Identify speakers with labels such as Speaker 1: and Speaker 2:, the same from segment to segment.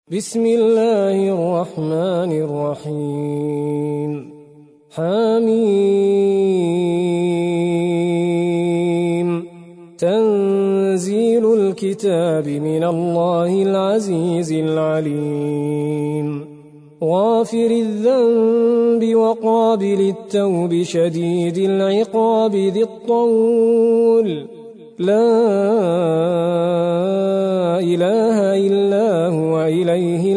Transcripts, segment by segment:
Speaker 1: بسم الله الرحمن الرحيم حميم تنزيل الكتاب من الله العزيز العليم غافر الذنب وقابل التوب شديد العقاب ذي الطول لا إله إلا هو إليه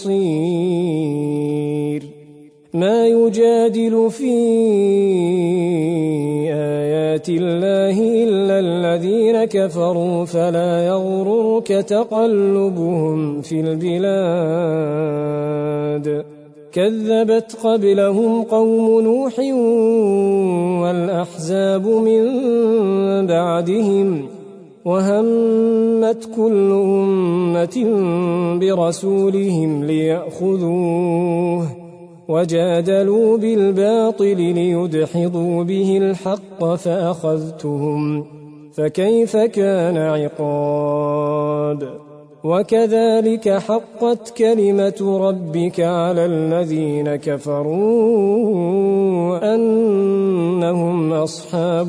Speaker 1: المصير ما يجادل في آيات الله إلا الذين كفروا فلا يغررك تقلبهم في البلاد كذبت قبلهم قوم نوح والأحزاب من بعدهم وهمت كل أمة برسولهم ليأخذوه وجادلوا بالباطل ليدحضوا به الحق فأخذتهم فكيف كان عقاب وكذلك حقت كلمة ربك على الذين كفروا أنهم أصحاب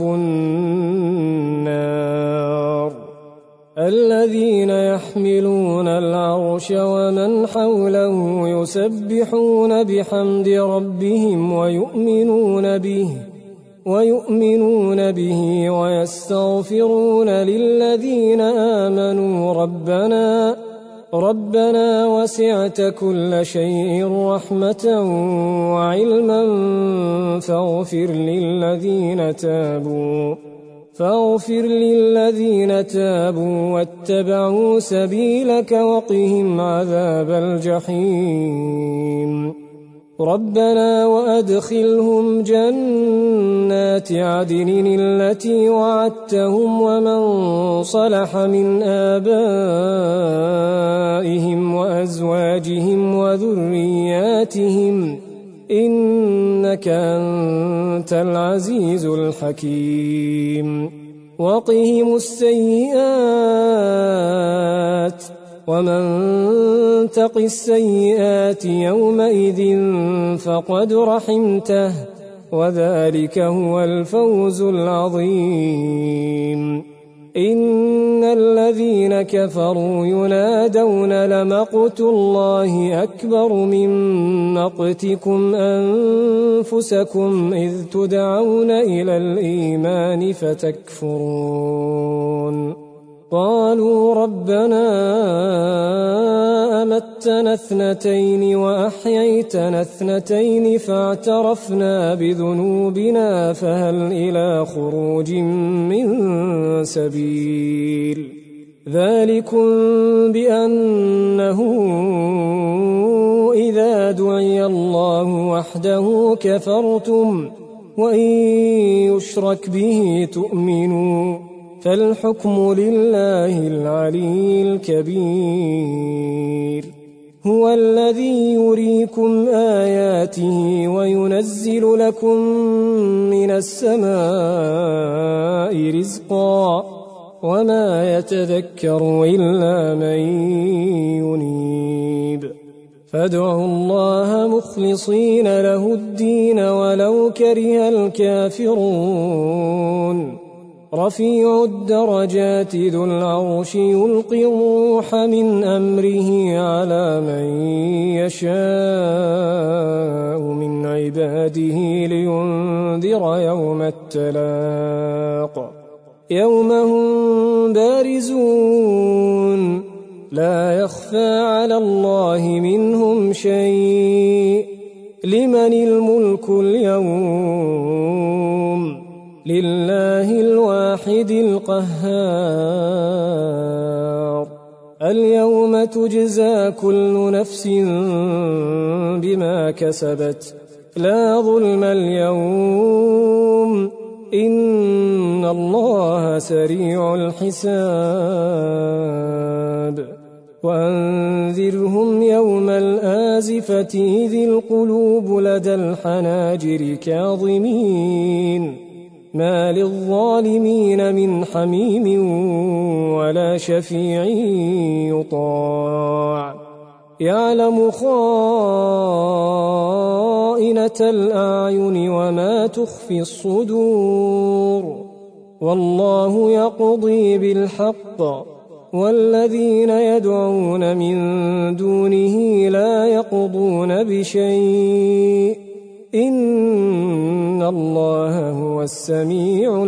Speaker 1: النار الذين يحملون العرش ومن حوله يسبحون بحمد ربهم ويؤمنون به ويستغفرون للذين آمنوا ربنا وسعت كل شيء رحمة وعلما فاغفر للذين تابوا واتبعوا سبيلك وقهم عذاب الجحيم ربنا وأدخلهم جنات عدن التي وعدتهم ومن صلح من آبائهم وأزواجهم وذرياتهم إنك أنت العزيز الحكيم وقهم السيئات ومن تق السيئات يومئذ فقد رحمته وذلك هو الفوز العظيم إن الذين كفروا ينادون لمقت الله أكبر من مقتكم أنفسكم إذ تدعون إلى الإيمان فتكفرون قالوا ربنا أمتنا اثنتين وأحييتنا اثنتين فاعترفنا بذنوبنا فهل إلى خروج من سبيل ذلكم بأنه إذا دعي الله وحده كفرتم وإن يشرك به تؤمنوا فالحكم لله العلي الكبير هو الذي يريكم آياته وينزل لكم من السماء رزقا وما يتذكر إلا من ينيب فادعوا الله مخلصين له الدين ولو كره الكافرون رفيع الدرجات ذو العرش يلقي الروح من أمره على من يشاء من عباده لينذر يوم التلاق يوم هم بارزون لا يخفى على الله منهم شيء لمن الملك اليوم لله الواحد القهار اليوم تجزى كل نفس بما كسبت لا ظلم اليوم إن الله سريع الحساب وأنذرهم يوم الآزفة إذ القلوب لدى الحناجر كاظمين ما للظالمين من حميم ولا شفيع يطاع يعلم خائنة الأعين وما تخفي الصدور والله يقضي بالحق والذين يدعون من دونه لا يقضون بشيء إن الله هو السميع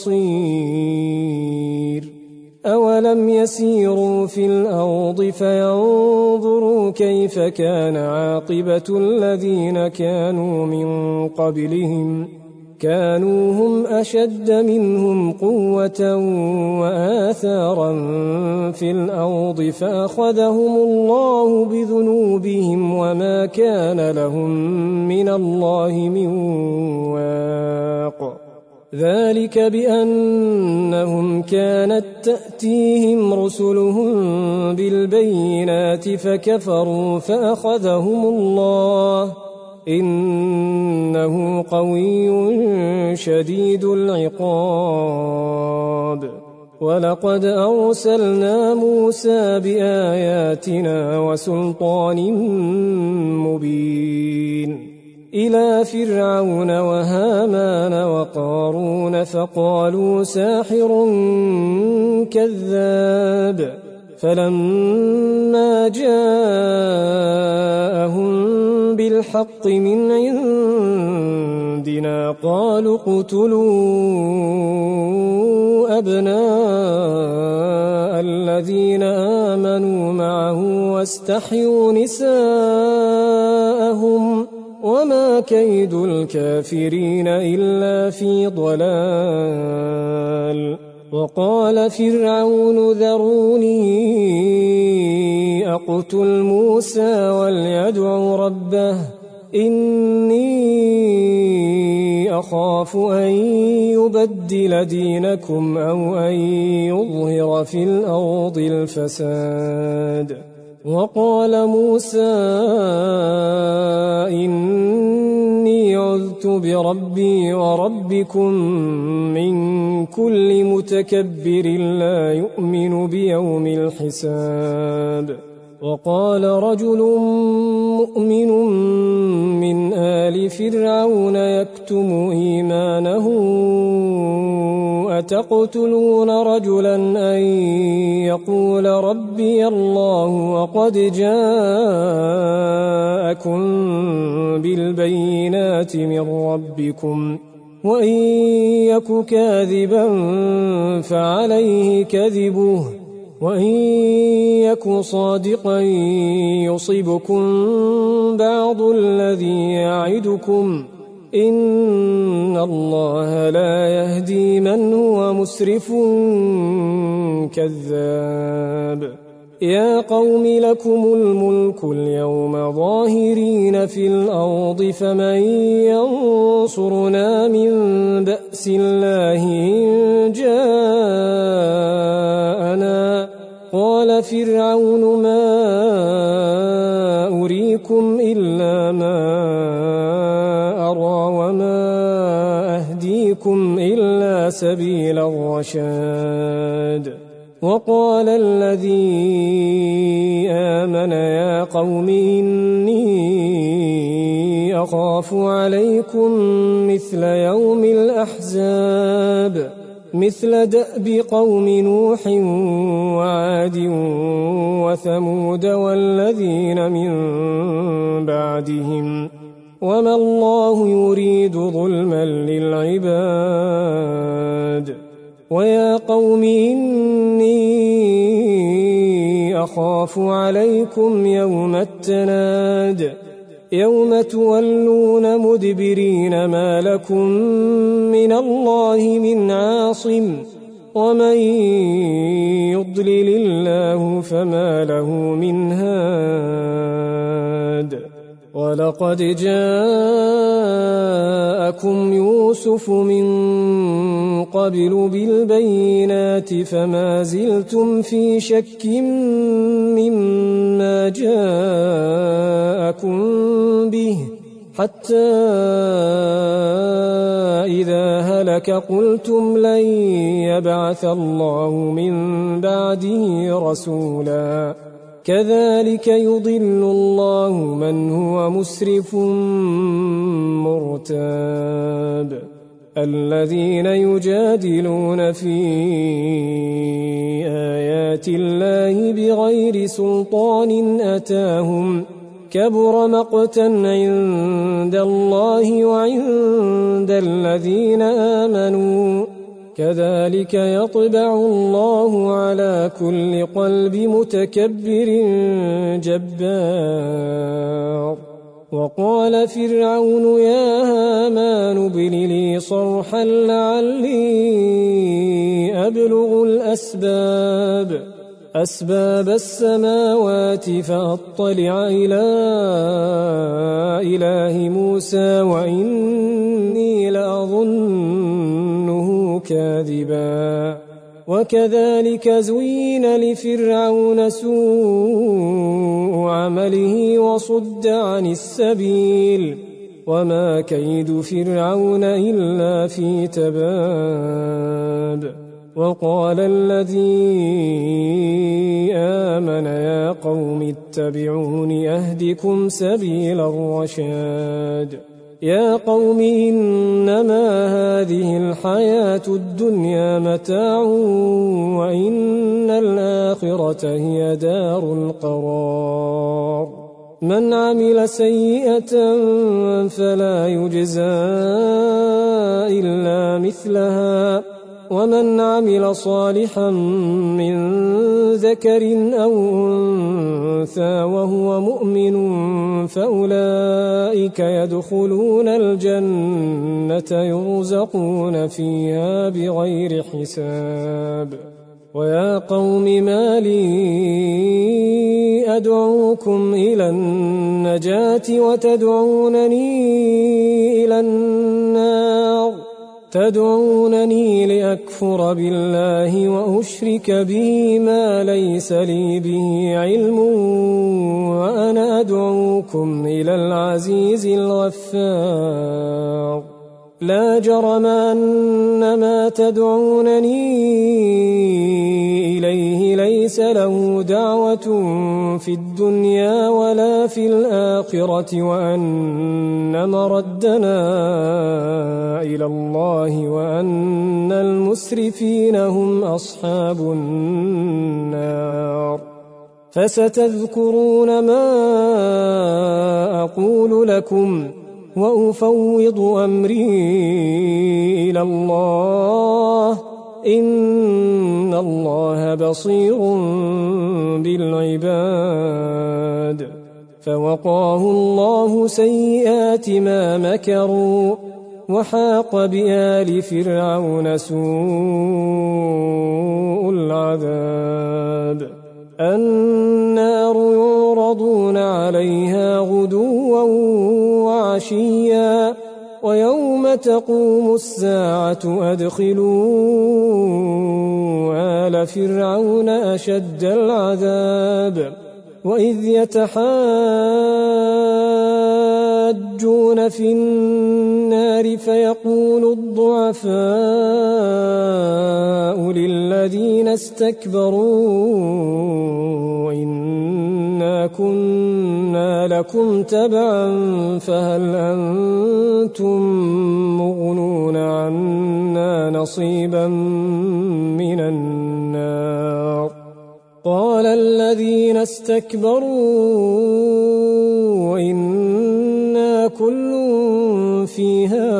Speaker 1: البصير أولم يسيروا في الأرض فينظروا كيف كان عاقبة الذين كانوا من قبلهم كانوا هم أشد منهم قوة وآثارا في الأرض فأخذهم الله بذنوبهم وما كان لهم من الله من واق ذلك بأنهم كانت تأتيهم رسلهم بالبينات فكفروا فأخذهم الله إنه قوي شديد العقاب ولقد أرسلنا موسى بآياتنا وسلطان مبين إلى فرعون وهامان وقارون فقالوا ساحر كذاب فلما جاءهم بالحق من عندنا قالوا اقتلوا أبناء الذين آمنوا معه واستحيوا نساءهم وما كيد الكافرين إلا في ضلال وقال فرعون ذروني أقتل موسى وليدع ربه إني أخاف أن يبدل دينكم أو أن يظهر في الأرض الفساد وقال موسى إني عذت بربي وربكم من كل متكبر لا يؤمن بيوم الحساب وقال رجل مؤمن من آل فرعون يكتم إيمانه أتقتلون رجلا أن يقول ربي الله وقد جاءكم بالبينات من ربكم وإن يك كاذبا فعليه كذبه وإن يك صادقا يصبكم بعض الذي يعدكم إن الله لا يهدي من هو مسرف كذاب يا قوم لكم الملك اليوم ظاهرين في الأرض فمن ينصرنا من بأس الله إن جاءنا قال فرعون ما أريكم إلا ما أرى وما أهديكم إلا سبيل الرشاد وقال الذي آمن يا قوم إني أخاف عليكم مثل يوم الأحزاب مثل دأب قوم نوح وعاد وثمود والذين من بعدهم وما الله يريد ظلما للعباد ويا قوم إني أخاف عليكم يوم التناد يوم تولون مدبرين ما لكم من الله من عاصم ومن يضلل الله فما له من هاد ولقد جاءكم يوسف من قبل بالبينات فما زلتم في شك مما جاءكم به حتى إذا هلك قلتم لن يبعث الله من بعده رسولا كذلك يضل الله من هو مسرف مرتاب الذين يجادلون في آيات الله بغير سلطان أتاهم كبر مقتا عند الله وعند الذين آمنوا كذلك يطبع الله على كل قلب متكبر جبار وقال فرعون يا هامان ابن لي صرحا لعلي أبلغ أسباب السماوات فأطلع إلى إله موسى وإني لأظنه كاذبا وكذلك زين لفرعون سوء عمله وصد عن السبيل وما كيد فرعون إلا في تباب وقال الذي آمن يا قوم اتبعون أهدكم سبيل الرشاد يا قوم إنما هذه الحياة الدنيا متاع وإن الآخرة هي دار القرار من عمل سيئة فلا يجزى إلا مثلها ومن عمل صالحا من ذكر أو أنثى وهو مؤمن فأولئك يدخلون الجنة يرزقون فيها بغير حساب ويا قوم ما لي أدعوكم إلى النجاة وتدعونني إلى النار تدعونني لأكفر بالله وأشرك به ما ليس لي به علم وأنا أدعوكم إلى العزيز الغفار لا جرم أن ما تدعونني إليه ليس له دعوة في الدنيا ولا في الآخرة وأن مردنا إلى الله وأن المسرفين هم أصحاب النار فستذكرون ما أقول لكم وأفوض أمري إلى الله إن الله بصير بالعباد فوقاه الله سيئات ما مكروا وحاق بآل فرعون سوء العذاب النار يعرضون عليها غدوا وعشيا ويوم تقوم الساعة أدخلوا آل فرعون أشد العذاب وإذ يتحاجون في النار فيقول الضعفاء للذين استكبروا إنا كنا لكم تبعا فهل أنتم مغنون عنا نصيبا من النار قال الذين استكبروا إنا كل فيها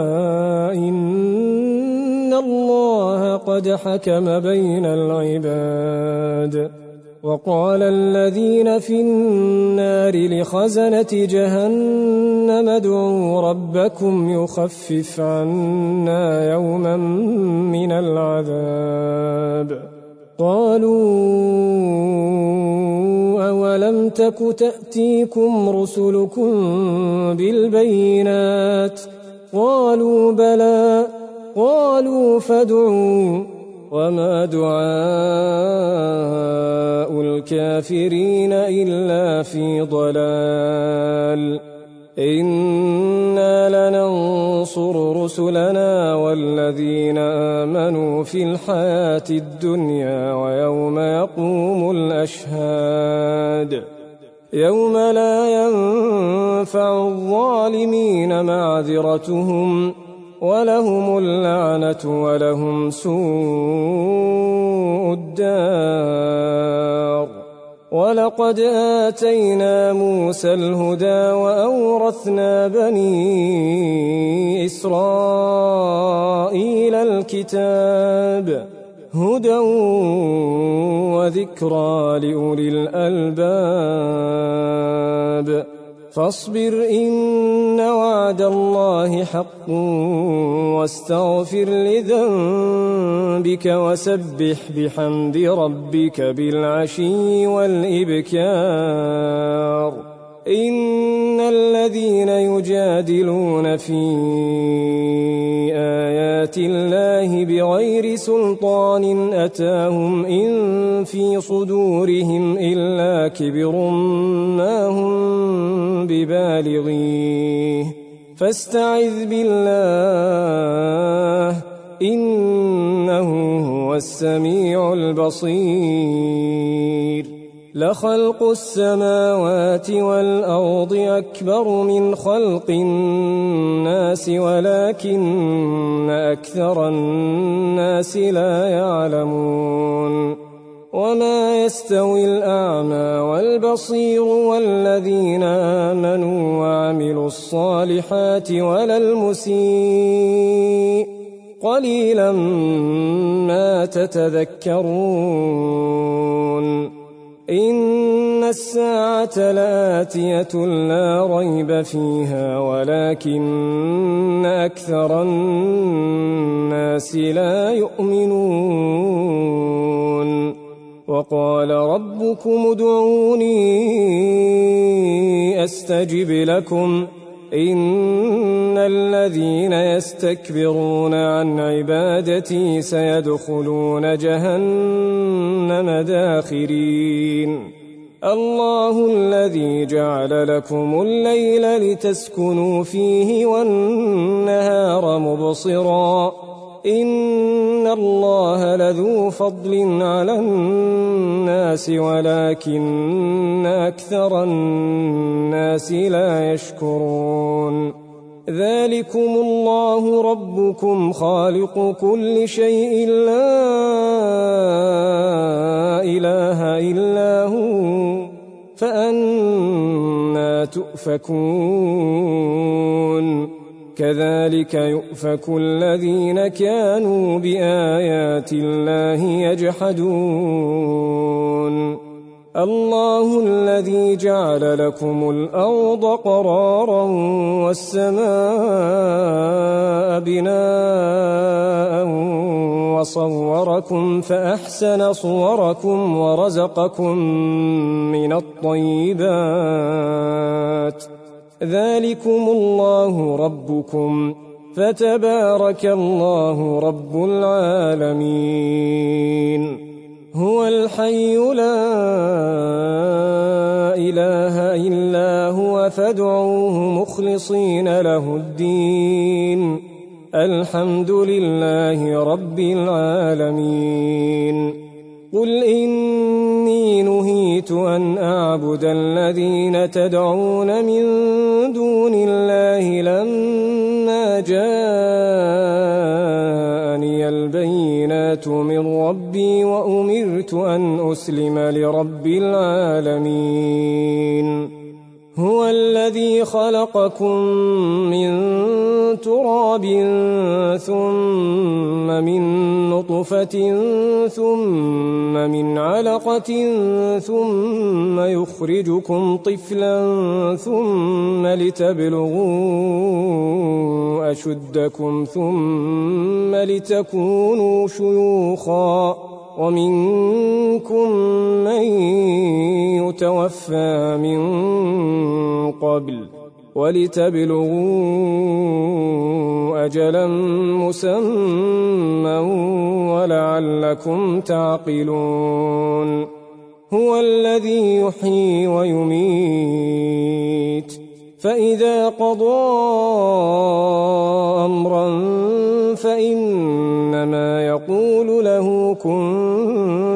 Speaker 1: إن الله قد حكم بين العباد وقال الذين في النار لخزنة جهنم ادعوا ربكم يخفف عنا يوما من العذاب قالوا أولم تك تأتيكم رسلكم بالبينات قالوا بلى قالوا فادعوا وما دعاء الكافرين إلا في ضلال إنا لننصر رسلنا والذين آمنوا في الحياة الدنيا ويوم يقوم الأشهاد يوم لا ينفع الظالمين معذرتهم ولهم اللعنة ولهم سوء الدار. ولقد آتينا موسى الهدى وأورثنا بني إسرائيل الكتاب هدى وذكرى لأولي الألباب. فاصبر إن وعد الله حق واستغفر لذنبك وسبح بحمد ربك بالعشي والإبكار. إن الذين يجادلون في آيات الله بغير سلطان أتاهم إن في صدورهم إلا كبر ما هم ببالغيه فاستعذ بالله إنه هو السميع البصير. لخلق السماوات والأرض أكبر من خلق الناس ولكن أكثر الناس لا يعلمون. وما يستوي الأعمى والبصير والذين آمنوا وعملوا الصالحات ولا المسيء قليلا ما تتذكرون. إن الساعة لآتية لا ريب فيها ولكن أكثر الناس لا يؤمنون. وقال ربكم ادعوني أستجب لكم إن الذين يستكبرون عن عبادتي سيدخلون جهنم داخرين. الله الذي جعل لكم الليل لتسكنوا فيه والنهار مبصرا إن الله لذو فضل على الناس ولكن أكثر الناس لا يشكرون. ذلكم الله ربكم خالق كل شيء لا إله إلا هو فأنى تؤفكون. كذلك يؤفك الذين كانوا بآيات الله يجحدون. الله الذي جعل لكم الأرض قرارا والسماء بناء وصوركم فأحسن صوركم ورزقكم من الطيبات. ذلكم الله ربكم فتبارك الله رب العالمين. هو الحي لا إله إلا هو فادعوه مخلصين له الدين الحمد لله رب العالمين. قل إني نهيت أن أعبد الذين تدعون من دون الله لما جاءني البينات من ربي وأمرت أن أسلم لرب العالمين. هو الذي خلقكم من تراب ثم من نطفة ثم من علقة ثم يخرجكم طفلا ثم لتبلغوا أشدكم ثم لتكونوا شيوخا ومنكم من يتوفى من قبل ولتبلغوا أجلا مسمى ولعلكم تعقلون. هو الذي يحيي ويميت فإذا قضى أمرا فإنما يقول له كن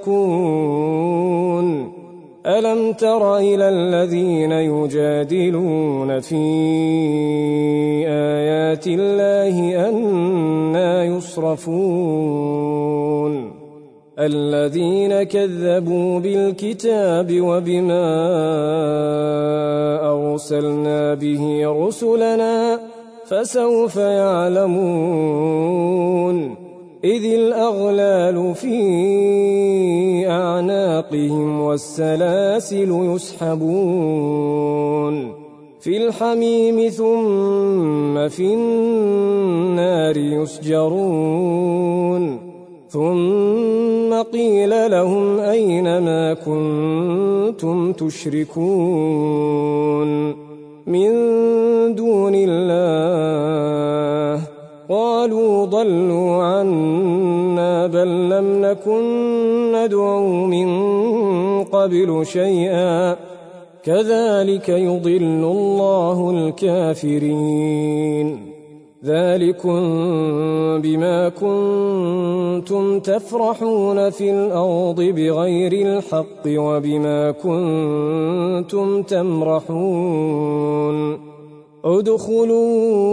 Speaker 1: فيكون. ألم تر إلى الذين يجادلون في آيات الله أنى يصرفون الذين كذبوا بالكتاب وبما أرسلنا به رسلنا فسوف يعلمون إذ الأغلال في أعناقهم والسلاسل يسحبون في الحميم ثم في النار يسجرون ثم قيل لهم أين ما كنتم تشركون من دون الله قالوا ضلوا عنا بل لم نكن ندعو من قبل شيئا كذلك يضل الله الكافرين ذلكم بما كنتم تفرحون في الأرض بغير الحق وبما كنتم تمرحون ادخلوا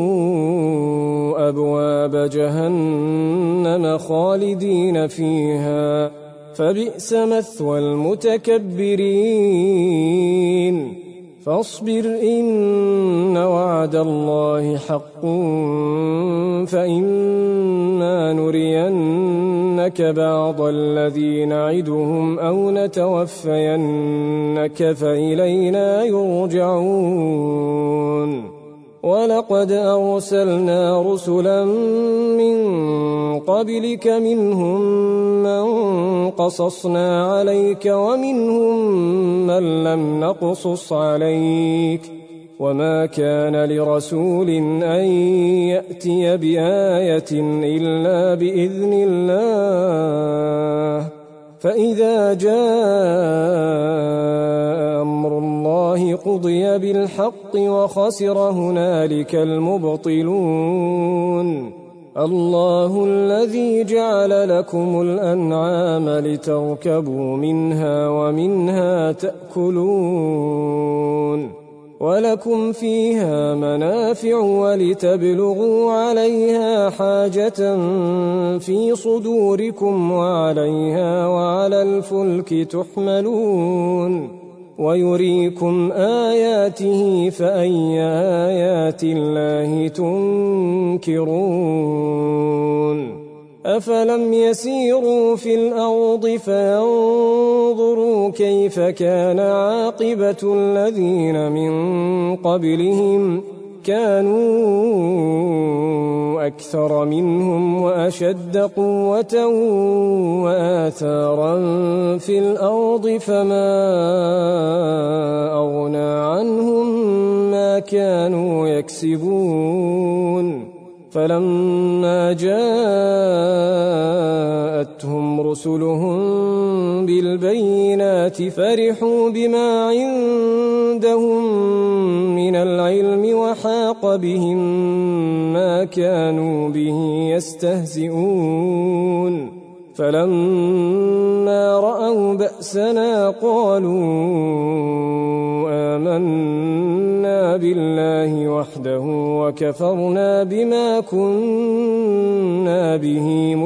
Speaker 1: أبواب جهنم خالدين فيها فبئس مثوى المتكبرين فاصبر إن وعد الله حق فإما نرينك بعض الذي نعدهم أو نتوفينك فإلينا يرجعون ولقد أرسلنا رسلا من قبلك منهم من قصصنا عليك ومنهم من لم نقصص عليك وما كان لرسول أن يأتي بآية إلا بإذن الله فإذا جاء أمر الله قضي بالحق وخسر هنالك المبطلون الله الذي جعل لكم الأنعام لتركبوا منها ومنها تأكلون ولكم فيها منافع ولتبلغوا عليها حاجة في صدوركم وعليها وعلى الفلك تحملون ويريكم آياته فأي آيات الله تنكرون أفلم يسيروا في الأرض فينظروا كيف كان عاقبة الذين من قبلهم كانوا أكثر منهم وأشد قوة وآثارا في الأرض فما أغنى عنهم ما كانوا يكسبون فلما جاءتهم رسلهم بالبينات فرحوا بما عندهم من العلم وحاق بهم ما كانوا به يستهزئون فلما رأوا بأسنا قالوا آمنا بالله وحده وكفرنا بما كنا به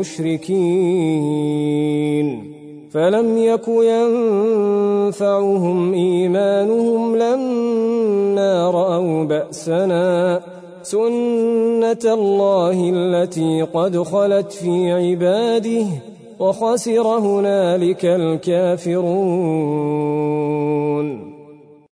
Speaker 1: مشركين فلم يك ينفعهم إيمانهم لما رأوا بأسنا سنة الله التي قد خلت في عباده وخسر هنالك الكافرون